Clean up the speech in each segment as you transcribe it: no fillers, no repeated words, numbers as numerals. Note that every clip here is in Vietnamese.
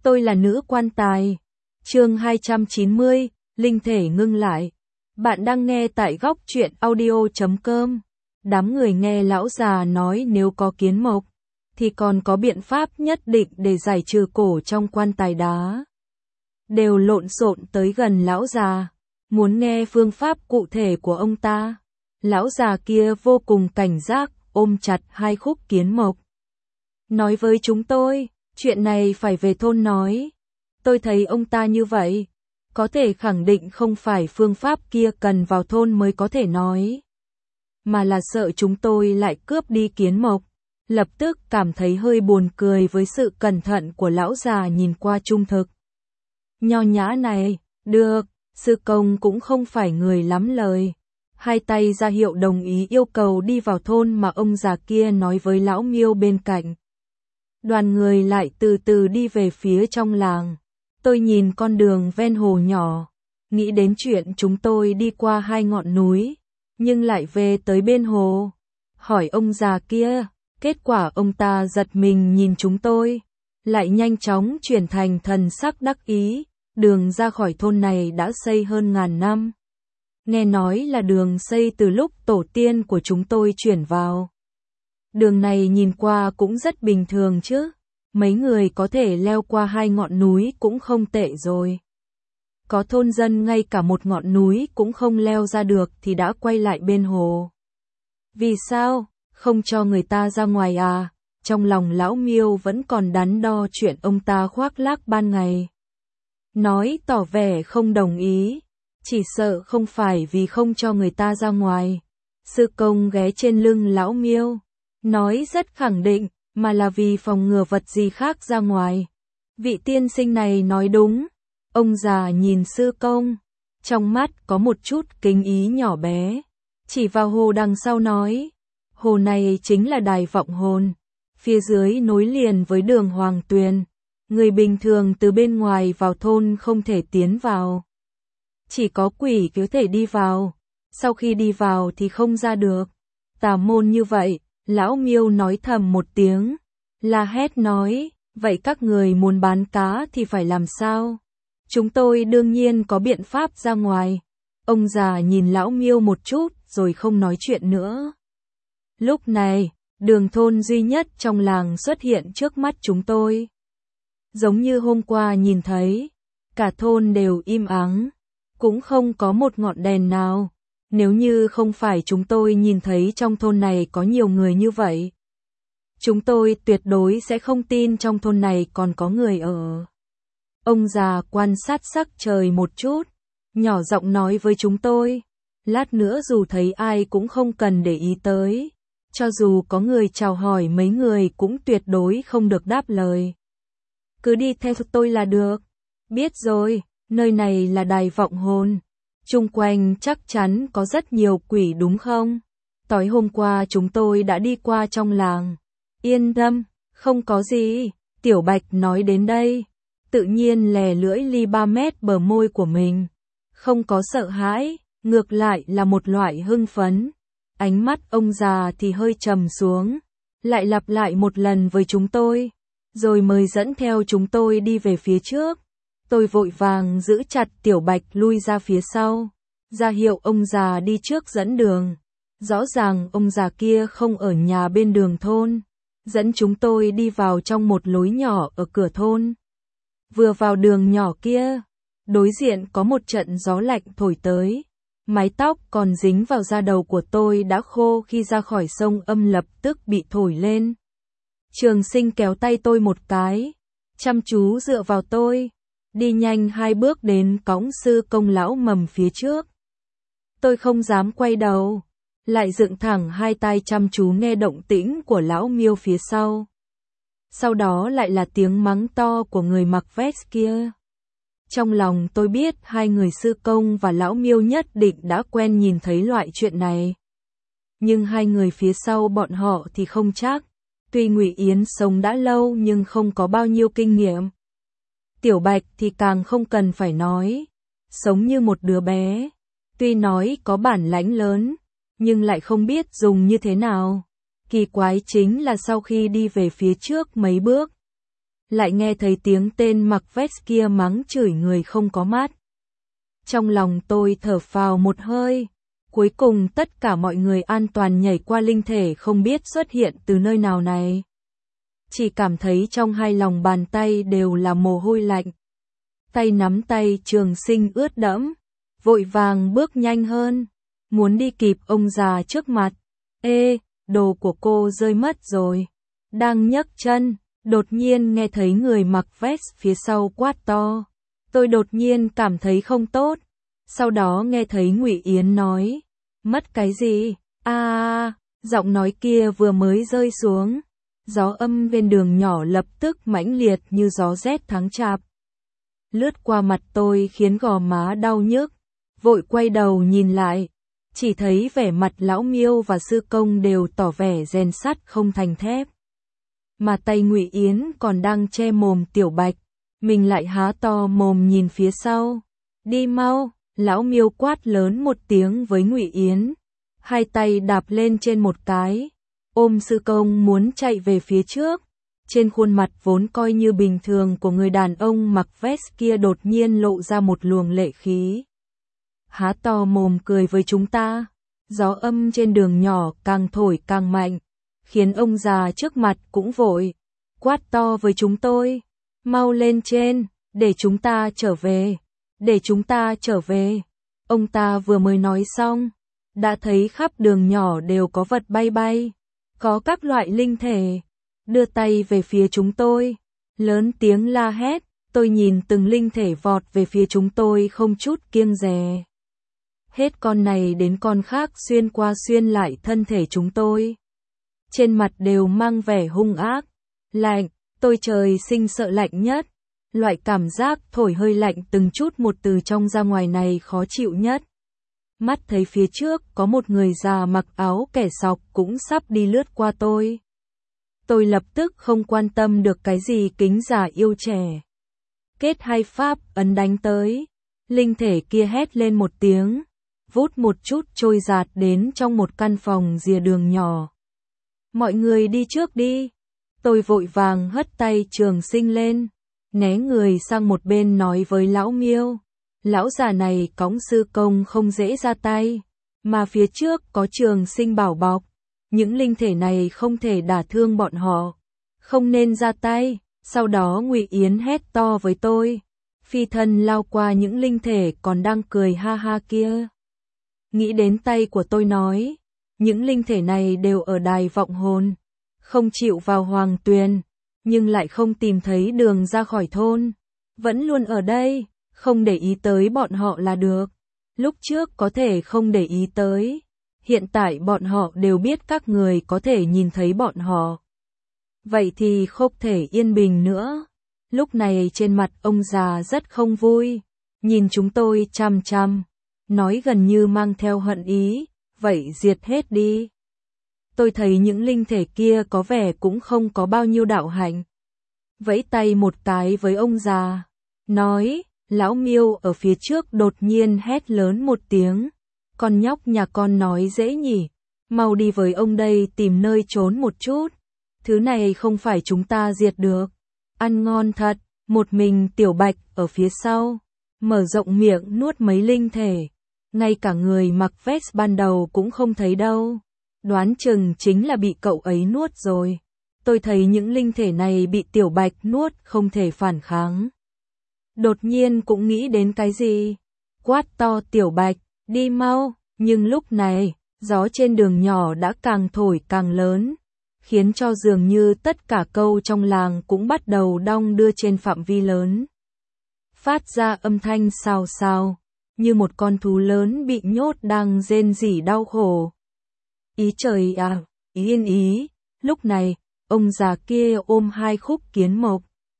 Tôi là nữ quan tài. Chương 290, linh thể ngưng lại. Bạn đang nghe tại góc truyện audio.com. Đám người nghe lão già nói nếu có kiến mộc, thì còn có biện pháp nhất định để giải trừ cổ trong quan tài đá. Đều lộn xộn tới gần lão già, muốn nghe phương pháp cụ thể của ông ta. Lão già kia vô cùng cảnh giác, ôm chặt hai khúc kiến mộc. Nói với chúng tôi, chuyện này phải về thôn nói. Tôi thấy ông ta như vậy, có thể khẳng định không phải phương pháp kia cần vào thôn mới có thể nói, mà là sợ chúng tôi lại cướp đi kiến mộc. Lập tức cảm thấy hơi buồn cười với sự cẩn thận của lão già nhìn qua trung thực. Nho nhã này, được, sư công cũng không phải người lắm lời. Hai tay ra hiệu đồng ý yêu cầu đi vào thôn mà ông già kia nói với lão Miêu bên cạnh. Đoàn người lại từ từ đi về phía trong làng. Tôi nhìn con đường ven hồ nhỏ, nghĩ đến chuyện chúng tôi đi qua hai ngọn núi, nhưng lại về tới bên hồ. Hỏi ông già kia, kết quả ông ta giật mình nhìn chúng tôi, lại nhanh chóng chuyển thành thần sắc đắc ý. Đường ra khỏi thôn này đã xây hơn 1000 năm. Nghe nói là đường xây từ lúc tổ tiên của chúng tôi chuyển vào. Đường này nhìn qua cũng rất bình thường chứ. Mấy người có thể leo qua hai ngọn núi cũng không tệ rồi. Có thôn dân ngay cả một ngọn núi cũng không leo ra được thì đã quay lại bên hồ. Vì sao, không cho người ta ra ngoài à? Trong lòng lão Miêu vẫn còn đắn đo chuyện ông ta khoác lác ban ngày. Nói tỏ vẻ không đồng ý, chỉ sợ không phải vì không cho người ta ra ngoài. Sư công ghé trên lưng lão Miêu, nói rất khẳng định, mà là vì phòng ngừa vật gì khác ra ngoài. Vị tiên sinh này nói đúng. Ông già nhìn sư công, trong mắt có một chút kính ý nhỏ bé, chỉ vào hồ đằng sau nói, hồ này chính là đài vọng hồn, phía dưới nối liền với đường Hoàng Tuyền. Người bình thường từ bên ngoài vào thôn không thể tiến vào. Chỉ có quỷ có thể đi vào, sau khi đi vào thì không ra được. Tà môn như vậy, lão Miêu nói thầm một tiếng, la hét nói, vậy các người muốn bán cá thì phải làm sao? Chúng tôi đương nhiên có biện pháp ra ngoài. Ông già nhìn lão Miêu một chút rồi không nói chuyện nữa. Lúc này, đường thôn duy nhất trong làng xuất hiện trước mắt chúng tôi. Giống như hôm qua nhìn thấy, cả thôn đều im ắng, cũng không có một ngọn đèn nào. Nếu như không phải chúng tôi nhìn thấy trong thôn này có nhiều người như vậy, chúng tôi tuyệt đối sẽ không tin trong thôn này còn có người ở. Ông già quan sát sắc trời một chút, nhỏ giọng nói với chúng tôi, lát nữa dù thấy ai cũng không cần để ý tới, cho dù có người chào hỏi mấy người cũng tuyệt đối không được đáp lời. Cứ đi theo tôi là được. Biết rồi, nơi này là đài vọng hồn. Chung quanh chắc chắn có rất nhiều quỷ đúng không? Tối hôm qua chúng tôi đã đi qua trong làng. Yên tâm, không có gì. Tiểu Bạch nói đến đây, tự nhiên lè lưỡi ly 3 mét bờ môi của mình. Không có sợ hãi, ngược lại là một loại hưng phấn. Ánh mắt ông già thì hơi trầm xuống, lại lặp lại một lần với chúng tôi, rồi mới dẫn theo chúng tôi đi về phía trước. Tôi vội vàng giữ chặt Tiểu Bạch lui ra phía sau, ra hiệu ông già đi trước dẫn đường. Rõ ràng ông già kia không ở nhà bên đường thôn, dẫn chúng tôi đi vào trong một lối nhỏ ở cửa thôn. Vừa vào đường nhỏ kia, đối diện có một trận gió lạnh thổi tới. Mái tóc còn dính vào da đầu của tôi đã khô khi ra khỏi sông Âm lập tức bị thổi lên. Trường Sinh kéo tay tôi một cái, chăm chú dựa vào tôi, đi nhanh 2 bước đến cõng sư công lão mầm phía trước. Tôi không dám quay đầu, lại dựng thẳng hai tay chăm chú nghe động tĩnh của lão Miêu phía sau. Sau đó lại là tiếng mắng to của người mặc vest kia. Trong lòng tôi biết hai người sư công và lão Miêu nhất định đã quen nhìn thấy loại chuyện này. Nhưng hai người phía sau bọn họ thì không chắc. Tuy Ngụy Yến sống đã lâu nhưng không có bao nhiêu kinh nghiệm. Tiểu Bạch thì càng không cần phải nói, sống như một đứa bé. Tuy nói có bản lãnh lớn, nhưng lại không biết dùng như thế nào. Kỳ quái chính là sau khi đi về phía trước mấy bước, lại nghe thấy tiếng tên mặc vest kia mắng chửi người không có mắt. Trong lòng tôi thở phào một hơi, cuối cùng tất cả mọi người an toàn nhảy qua linh thể không biết xuất hiện từ nơi nào này. Chỉ cảm thấy trong hai lòng bàn tay đều là mồ hôi lạnh. Tay nắm tay Trường Sinh ướt đẫm, vội vàng bước nhanh hơn, muốn đi kịp ông già trước mặt. Ê, đồ của cô rơi mất rồi. Đang nhấc chân, đột nhiên nghe thấy người mặc vest phía sau quát to. Tôi đột nhiên cảm thấy không tốt. Sau đó nghe thấy Ngụy Yến nói, mất cái gì? Giọng nói kia vừa mới rơi xuống, gió âm bên đường nhỏ lập tức mãnh liệt như gió rét tháng chạp. Lướt qua mặt tôi khiến gò má đau nhức, vội quay đầu nhìn lại, chỉ thấy vẻ mặt lão Miêu và sư công đều tỏ vẻ rèn sắt không thành thép. Mà tay Ngụy Yến còn đang che mồm Tiểu Bạch, mình lại há to mồm nhìn phía sau. Đi mau, lão Miêu quát lớn một tiếng với Ngụy Yến, hai tay đạp lên trên một cái, ôm sư công muốn chạy về phía trước. Trên khuôn mặt vốn coi như bình thường của người đàn ông mặc vest kia đột nhiên lộ ra một luồng lệ khí. Há to mồm cười với chúng ta, gió âm trên đường nhỏ càng thổi càng mạnh, khiến ông già trước mặt cũng vội, quát to với chúng tôi, mau lên trên, để chúng ta trở về, để chúng ta trở về. Ông ta vừa mới nói xong, đã thấy khắp đường nhỏ đều có vật bay bay, có các loại linh thể, đưa tay về phía chúng tôi, lớn tiếng la hét. Tôi nhìn từng linh thể vọt về phía chúng tôi không chút kiêng dè. Hết con này đến con khác xuyên qua xuyên lại thân thể chúng tôi. Trên mặt đều mang vẻ hung ác, lạnh, tôi trời sinh sợ lạnh nhất. Loại cảm giác thổi hơi lạnh từng chút một từ trong ra ngoài này khó chịu nhất. Mắt thấy phía trước có một người già mặc áo kẻ sọc cũng sắp đi lướt qua tôi. Tôi lập tức không quan tâm được cái gì kính già yêu trẻ. Kết hai pháp ấn đánh tới, linh thể kia hét lên một tiếng, vút một chút trôi giạt đến trong một căn phòng rìa đường nhỏ. Mọi người đi trước đi. Tôi vội vàng hất tay Trường Sinh lên, né người sang một bên nói với lão Miêu. Lão già này cõng sư công không dễ ra tay, mà phía trước có Trường Sinh bảo bọc. Những linh thể này không thể đả thương bọn họ, không nên ra tay. Sau đó Ngụy Yến hét to với tôi, phi thân lao qua những linh thể còn đang cười ha ha kia. Nghĩ đến tay của tôi nói, những linh thể này đều ở đài vọng hồn, không chịu vào Hoàng Tuyền, nhưng lại không tìm thấy đường ra khỏi thôn, vẫn luôn ở đây, không để ý tới bọn họ là được. Lúc trước có thể không để ý tới, hiện tại bọn họ đều biết các người có thể nhìn thấy bọn họ. Vậy thì không thể yên bình nữa. Lúc này trên mặt ông già rất không vui, nhìn chúng tôi chằm chằm, nói gần như mang theo hận ý, vậy diệt hết đi. Tôi thấy những linh thể kia có vẻ cũng không có bao nhiêu đạo hạnh. Vẫy tay một cái với ông già, nói, lão Miêu ở phía trước đột nhiên hét lớn một tiếng, con nhóc nhà con nói dễ nhỉ, mau đi với ông đây tìm nơi trốn một chút. Thứ này không phải chúng ta diệt được. Ăn ngon thật, một mình Tiểu Bạch ở phía sau, mở rộng miệng nuốt mấy linh thể. Ngay cả người mặc vest ban đầu cũng không thấy đâu. Đoán chừng chính là bị cậu ấy nuốt rồi. Tôi thấy những linh thể này bị Tiểu Bạch nuốt không thể phản kháng. Đột nhiên cũng nghĩ đến cái gì. Quát to Tiểu Bạch, đi mau. Nhưng lúc này, gió trên đường nhỏ đã càng thổi càng lớn, khiến cho dường như tất cả câu trong làng cũng bắt đầu đong đưa trên phạm vi lớn. Phát ra âm thanh xào xào, như một con thú lớn bị nhốt đang rên rỉ đau khổ. Ý trời à, yên ý, lúc này, ông già kia ôm hai khúc kiến mộc.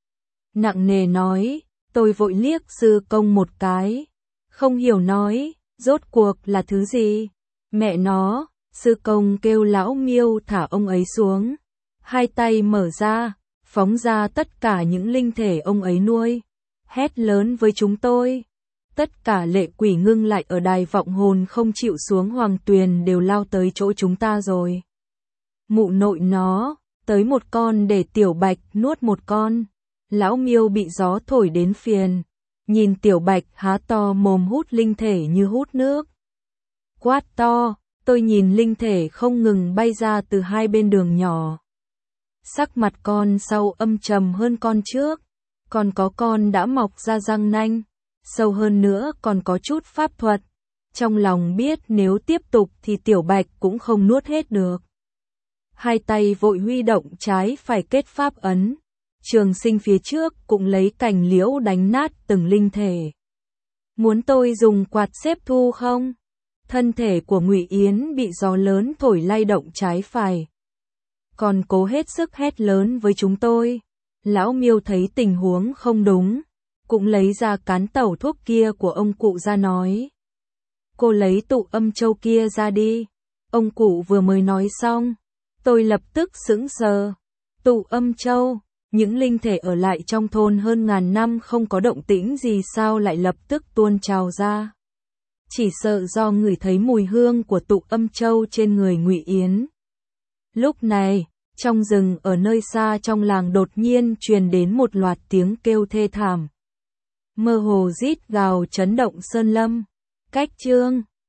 Nặng nề nói, tôi vội liếc sư công một cái, không hiểu nói, rốt cuộc là thứ gì? Mẹ nó! Sư công kêu lão Miêu thả ông ấy xuống, hai tay mở ra, phóng ra tất cả những linh thể ông ấy nuôi, hét lớn với chúng tôi. Tất cả lệ quỷ ngưng lại ở đài vọng hồn không chịu xuống Hoàng Tuyền đều lao tới chỗ chúng ta rồi. Mụ nội nó, tới một con để Tiểu Bạch nuốt một con, Lão Miêu bị gió thổi đến phiền, nhìn Tiểu Bạch há to mồm hút linh thể như hút nước. Quát to, tôi nhìn linh thể không ngừng bay ra từ hai bên đường nhỏ. Sắc mặt con sau âm trầm hơn con trước, còn có con đã mọc ra răng nanh, sâu hơn nữa còn có chút pháp thuật. Trong lòng biết nếu tiếp tục thì Tiểu Bạch cũng không nuốt hết được. Hai tay vội huy động trái phải kết pháp ấn. Trường Sinh phía trước cũng lấy cành liễu đánh nát từng linh thể. Muốn tôi dùng quạt xếp thu không? Thân thể của Ngụy Yến bị gió lớn thổi lay động trái phải. Còn cố hết sức hét lớn với chúng tôi. Lão Miêu thấy tình huống không đúng, cũng lấy ra cán tẩu thuốc kia của ông cụ ra nói. Cô lấy tụ âm châu kia ra đi. Ông cụ vừa mới nói xong, tôi lập tức sững sờ. Tụ âm châu, những linh thể ở lại trong thôn hơn ngàn năm không có động tĩnh gì sao lại lập tức tuôn trào ra. Chỉ sợ do người thấy mùi hương của tụ âm châu trên người Ngụy Yến. Lúc này, trong rừng ở nơi xa trong làng đột nhiên truyền đến một loạt tiếng kêu thê thảm. Mơ hồ rít gào chấn động sơn lâm. Cách chương